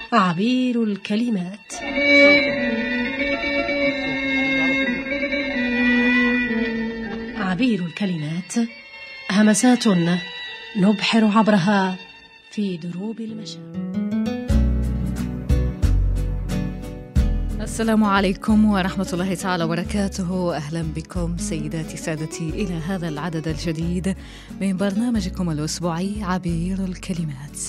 عبير الكلمات. عبير الكلمات همسات نبحر عبرها في دروب المشاعر. السلام عليكم ورحمة الله تعالى وبركاته. أهلا بكم سيداتي سادتي إلى هذا العدد الجديد من برنامجكم الأسبوعي عبير الكلمات.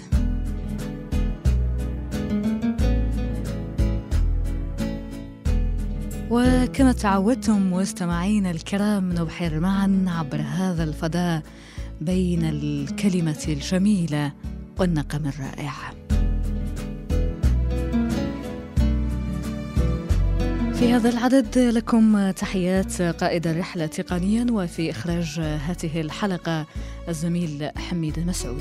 وكما تعودتم مستمعينا الكرام، نبحر معا عبر هذا الفضاء بين الكلمة الجميلة والنغم الرائع. في هذا العدد لكم تحيات قائد الرحلة تقنيا وفي إخراج هذه الحلقة الزميل حميد مسعود.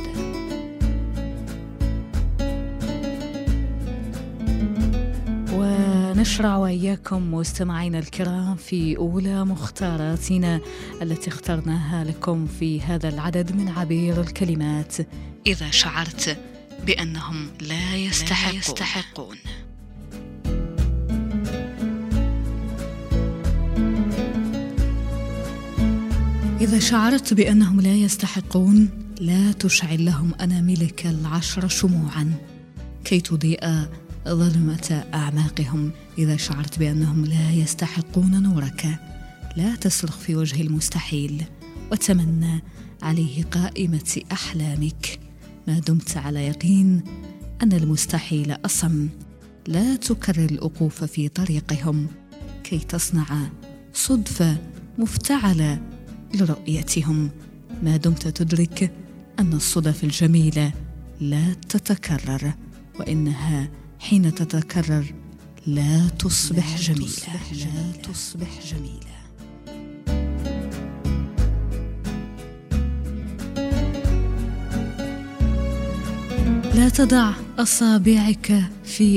ونشرع وإياكم مستمعينا الكرام في أولى مختاراتنا التي اخترناها لكم في هذا العدد من عبير الكلمات. إذا شعرت بأنهم لا يستحقون. إذا شعرت بأنهم لا يستحقون، لا تشعل لهم أناملك 10 شموعا كي تضيء ظلمة أعماقهم. إذا شعرت بأنهم لا يستحقون نورك، لا تصرخ في وجه المستحيل وتمنى عليه قائمة أحلامك. ما دمت على يقين أن المستحيل أصم، لا تكرر الوقوف في طريقهم كي تصنع صدفة مفتعلة لرؤيتهم. ما دمت تدرك أن الصدف الجميلة لا تتكرر، وإنها حين تتكرر لا تصبح جميلة. لا تضع أصابعك في